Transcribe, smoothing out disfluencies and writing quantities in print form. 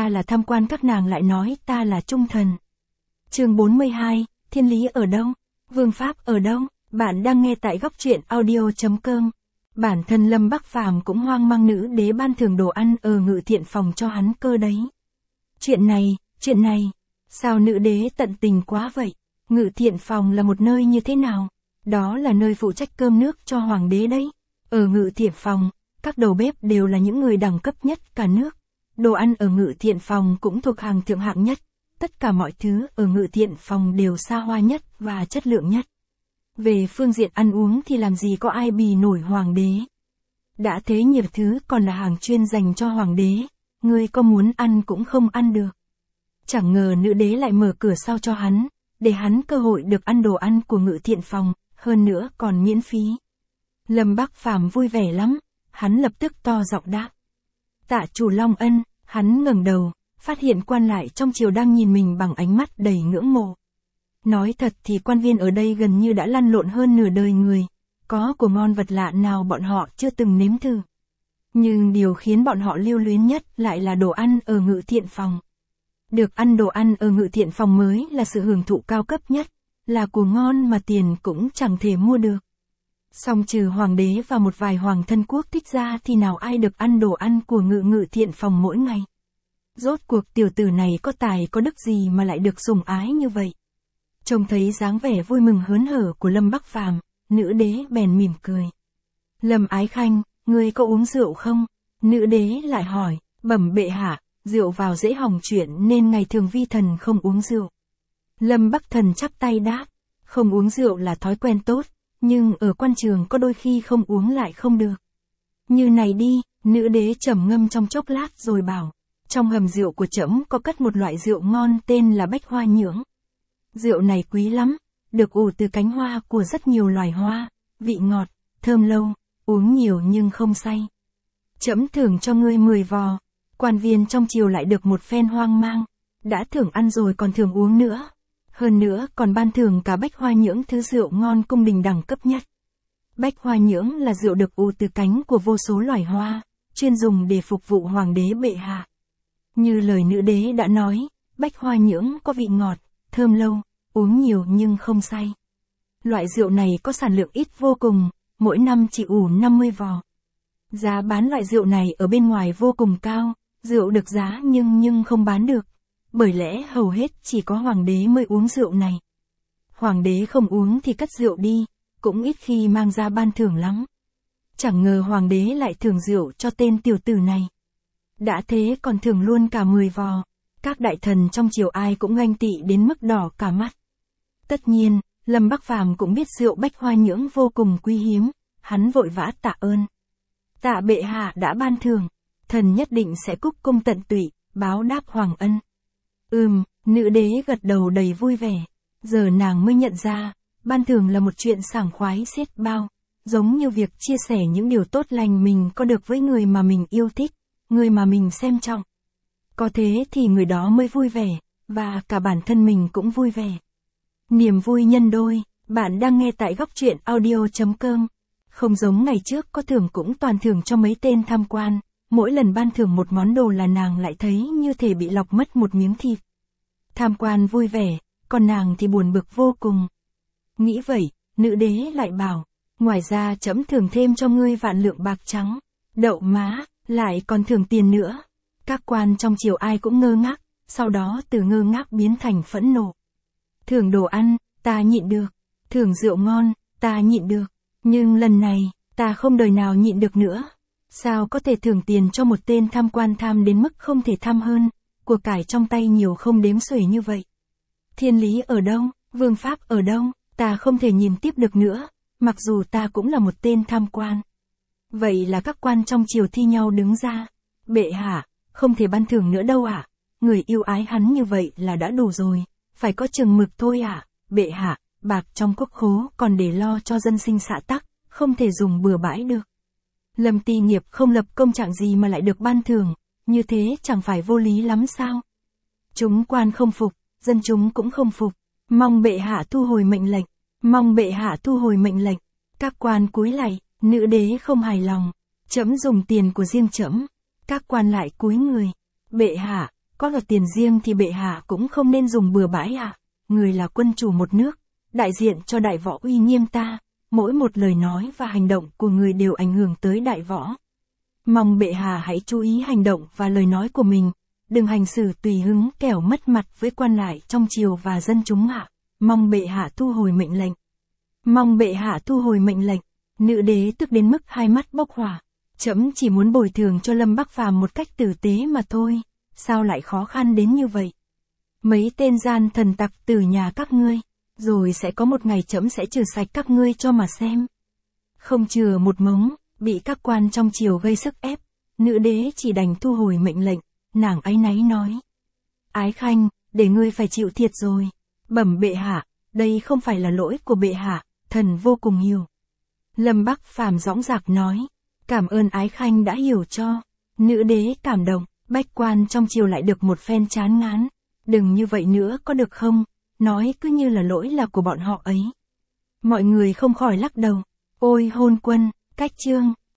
ta là tham quan các nàng lại nói ta là trung thần. Chương 42, thiên lý ở đâu? Vương pháp ở đâu? Bạn đang nghe tại góc truyện audio.com. Bản thân Lâm Bắc Phàm cũng hoang mang nữ đế ban thưởng đồ ăn ở Ngự Thiện Phòng cho hắn cơ đấy. Chuyện này, sao nữ đế tận tình quá vậy? Ngự Thiện Phòng là một nơi như thế nào? Đó là nơi phụ trách cơm nước cho hoàng đế đấy. Ở Ngự Thiện Phòng, các đầu bếp đều là những người đẳng cấp nhất cả nước. Đồ ăn ở Ngự Thiện Phòng cũng thuộc hàng thượng hạng nhất. Tất cả mọi thứ ở Ngự Thiện Phòng đều xa hoa nhất và chất lượng nhất. Về phương diện ăn uống thì làm gì có ai bì nổi hoàng đế. Đã thế nhiều thứ còn là hàng chuyên dành cho hoàng đế, ngươi có muốn ăn cũng không ăn được. Chẳng ngờ nữ đế lại mở cửa sau cho hắn, để hắn cơ hội được ăn đồ ăn của Ngự Thiện Phòng, hơn nữa còn miễn phí. Lâm Bắc Phàm vui vẻ lắm, hắn lập tức to giọng đáp. Tạ chủ Long ân, hắn ngẩng đầu, phát hiện quan lại trong triều đang nhìn mình bằng ánh mắt đầy ngưỡng mộ. Nói thật thì quan viên ở đây gần như đã lăn lộn hơn nửa đời người, có của ngon vật lạ nào bọn họ chưa từng nếm thử. Nhưng điều khiến bọn họ lưu luyến nhất lại là đồ ăn ở Ngự Thiện Phòng. Được ăn đồ ăn ở Ngự Thiện Phòng mới là sự hưởng thụ cao cấp nhất, là của ngon mà tiền cũng chẳng thể mua được. Song trừ hoàng đế và một vài hoàng thân quốc thích ra thì nào ai được ăn đồ ăn của Ngự Thiện Phòng mỗi ngày. Rốt cuộc tiểu tử này có tài có đức gì mà lại được sủng ái như vậy. Trông thấy dáng vẻ vui mừng hớn hở của Lâm Bắc Phàm, nữ đế bèn mỉm cười. Lâm Ái Khanh, ngươi có uống rượu không? Nữ đế lại hỏi, bẩm bệ hạ, rượu vào dễ hỏng chuyện nên ngày thường vi thần không uống rượu. Lâm Bắc Thần chắp tay đáp, không uống rượu là thói quen tốt, nhưng ở quan trường có đôi khi không uống lại không được. Như này đi, nữ đế trầm ngâm trong chốc lát rồi bảo, trong hầm rượu của trẫm có cất một loại rượu ngon tên là Bách Hoa Nhưỡng. Rượu này quý lắm, được ủ từ cánh hoa của rất nhiều loài hoa, vị ngọt, thơm lâu, uống nhiều nhưng không say. Trẫm thưởng cho ngươi 10 vò, quan viên trong triều lại được một phen hoang mang, đã thưởng ăn rồi còn thưởng uống nữa. Hơn nữa còn ban thưởng cả Bách Hoa Nhưỡng, thứ rượu ngon cung đình đẳng cấp nhất. Bách Hoa Nhưỡng là rượu được ủ từ cánh của vô số loài hoa, chuyên dùng để phục vụ hoàng đế bệ hạ. Như lời nữ đế đã nói, Bách Hoa Nhưỡng có vị ngọt, thơm lâu, uống nhiều nhưng không say. Loại rượu này có sản lượng ít vô cùng, mỗi năm chỉ ủ 50 vò. Giá bán loại rượu này ở bên ngoài vô cùng cao, rượu được giá nhưng không bán được, bởi lẽ hầu hết chỉ có hoàng đế mới uống rượu này. Hoàng đế không uống thì cất rượu đi, cũng ít khi mang ra ban thưởng lắm. Chẳng ngờ hoàng đế lại thưởng rượu cho tên tiểu tử này. Đã thế còn thưởng luôn cả 10 vò, các đại thần trong triều ai cũng ganh tị đến mức đỏ cả mắt. Tất nhiên, Lâm Bắc Phàm cũng biết rượu Bách Hoa Nhưỡng vô cùng quý hiếm, hắn vội vã tạ ơn. Tạ bệ hạ đã ban thưởng, thần nhất định sẽ cúc cung tận tụy, báo đáp hoàng ân. Nữ đế gật đầu đầy vui vẻ, giờ nàng mới nhận ra, ban thưởng là một chuyện sảng khoái xiết bao, giống như việc chia sẻ những điều tốt lành mình có được với người mà mình yêu thích, người mà mình xem trọng. Có thế thì người đó mới vui vẻ, và cả bản thân mình cũng vui vẻ. Niềm vui nhân đôi, bạn đang nghe tại góc truyện audio.com. Không giống ngày trước có thưởng cũng toàn thưởng cho mấy tên tham quan, mỗi lần ban thưởng một món đồ là nàng lại thấy như thể bị lọc mất một miếng thịt. Tham quan vui vẻ, còn nàng thì buồn bực vô cùng. Nghĩ vậy, nữ đế lại bảo, ngoài ra trẫm thưởng thêm cho ngươi vạn lượng bạc trắng. Đậu má, lại còn thưởng tiền nữa. Các quan trong triều ai cũng ngơ ngác, sau đó từ ngơ ngác biến thành phẫn nộ. Thưởng đồ ăn, ta nhịn được. Thưởng rượu ngon, ta nhịn được. Nhưng lần này, ta không đời nào nhịn được nữa. Sao có thể thưởng tiền cho một tên tham quan tham đến mức không thể tham hơn, của cải trong tay nhiều không đếm xuể như vậy. Thiên lý ở đâu, vương pháp ở đâu, ta không thể nhìn tiếp được nữa, mặc dù ta cũng là một tên tham quan. Vậy là các quan trong triều thi nhau đứng ra. Bệ hạ, không thể ban thưởng nữa đâu ạ. Người yêu ái hắn như vậy là đã đủ rồi, phải có chừng mực thôi ạ. Bệ hạ, bạc trong quốc khố còn để lo cho dân sinh xã tắc, không thể dùng bừa bãi được. Lâm Ti Nghiệp không lập công trạng gì mà lại được ban thưởng, như thế chẳng phải vô lý lắm sao? Chúng quan không phục, dân chúng cũng không phục, mong bệ hạ thu hồi mệnh lệnh, mong bệ hạ thu hồi mệnh lệnh. Các quan cúi lạy, nữ đế không hài lòng, trẫm dùng tiền của riêng trẫm. Các quan lại cúi người, bệ hạ, Có là tiền riêng thì bệ hạ cũng không nên dùng bừa bãi ạ. Người là quân chủ một nước, đại diện cho đại võ uy nghiêm ta, mỗi một lời nói và hành động của người đều ảnh hưởng tới đại võ. Mong bệ hạ hãy chú ý hành động và lời nói của mình, đừng hành xử tùy hứng kẻo mất mặt với quan lại trong triều và dân chúng ạ. Mong bệ hạ thu hồi mệnh lệnh. Mong bệ hạ thu hồi mệnh lệnh. Nữ đế tức đến mức hai mắt bốc hỏa. Trẫm chỉ muốn bồi thường cho Lâm Bắc Phàm một cách tử tế mà thôi, sao lại khó khăn đến như vậy? Mấy tên gian thần tặc từ nhà các ngươi, rồi sẽ có một ngày trẫm sẽ trừ sạch các ngươi cho mà xem. Không chừa một mống, bị các quan trong triều gây sức ép, nữ đế chỉ đành thu hồi mệnh lệnh, nàng áy náy nói. Ái Khanh, để ngươi phải chịu thiệt rồi. Bẩm bệ hạ, đây không phải là lỗi của bệ hạ, thần vô cùng hiểu. Lâm Bắc Phàm dõng dạc nói, cảm ơn Ái Khanh đã hiểu cho. Nữ đế cảm động, bách quan trong triều lại được một phen chán ngán. Đừng như vậy nữa có được không, nói cứ như là lỗi là của bọn họ ấy. Mọi người không khỏi lắc đầu, ôi hôn quân, cách chương.